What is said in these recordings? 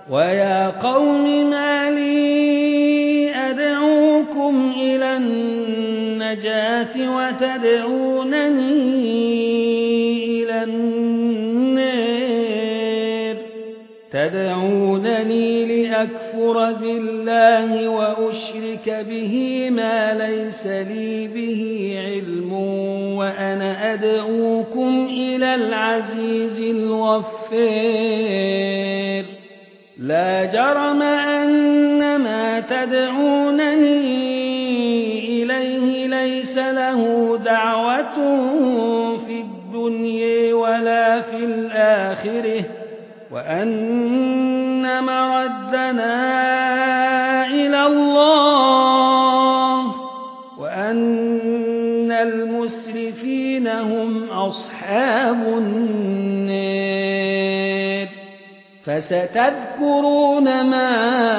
ويا قوم ما لي أدعوكم إلى النجاة وتدعونني إلى النار تدعونني لأكفر بالله وأشرك به ما ليس لي به علم وأنا أدعوكم إلى العزيز الغفار لا جرم أن ما تدعونني إليه ليس له دعوة في الدنيا ولا في الآخرة وأن مردنا إلى الله وأن المسرفين هم أصحاب النار فستذكرون ما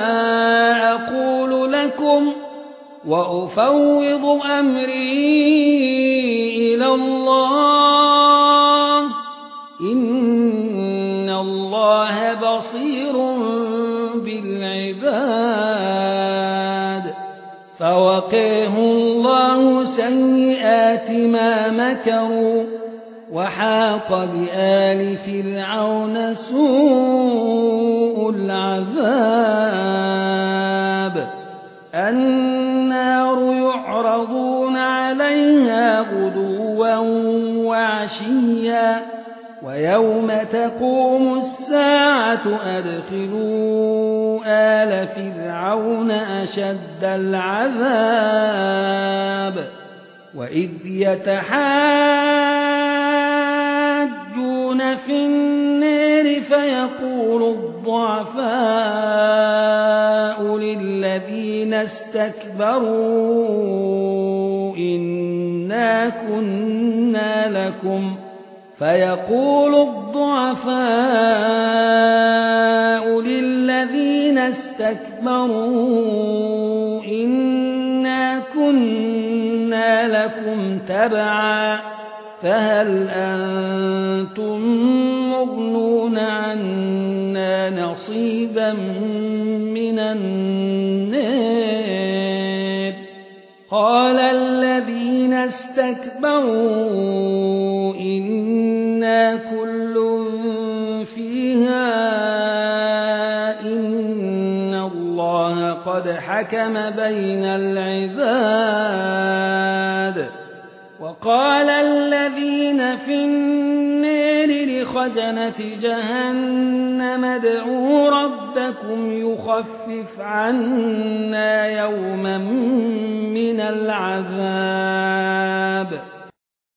أقول لكم وأفوض أمري إلى الله إن الله بصير بالعباد فوقاه الله سيئات ما مكروا وحاق بآل فرعون سوء العذاب النار يعرضون عليها غدوا وعشيا ويوم تقوم الساعة أدخلوا آل فرعون أشد العذاب وإذ يتحاجون في النار فيقول الضعفاء للذين استكبروا إنا كنا لكم فيقول الضعفاء للذين استكبروا إنا كنا لكم تبعا فهل أنتم مغنون عنا نصيبا من النار قال الذين استكبروا إنا كل فيها إن الله قد حكم بين العباد وقال الذين في النار لخزنة جهنم ادعوا ربكم يخفف عنا يوما من العذاب